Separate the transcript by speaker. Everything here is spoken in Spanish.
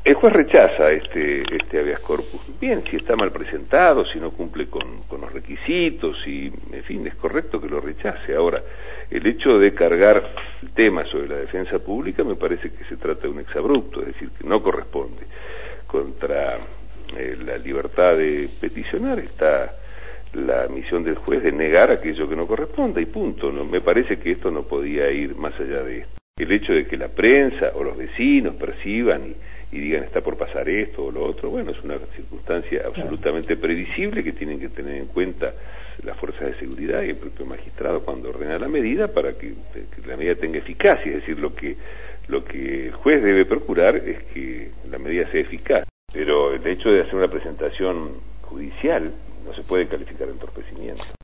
Speaker 1: El juez rechaza este habeas corpus. Bien, si está mal presentado, si no cumple con los requisitos, y en fin, es correcto que lo rechace. Ahora, el hecho de cargar el tema sobre la defensa pública me parece que se trata de un exabrupto, es decir, que no corresponde. Contra la libertad de peticionar está la misión del juez de negar aquello que no corresponde, y punto. No, me parece que esto no podía ir más allá de esto. El hecho de que la prensa o los vecinos perciban y digan está por pasar esto o lo otro, bueno, es una circunstancia absolutamente previsible que tienen que tener en cuenta las fuerzas de seguridad y el propio magistrado cuando ordena la medida para que la medida tenga eficacia. Es decir, lo que el juez debe procurar es que la medida sea eficaz, pero el hecho de hacer una presentación judicial no se puede calificar de entorpecimiento.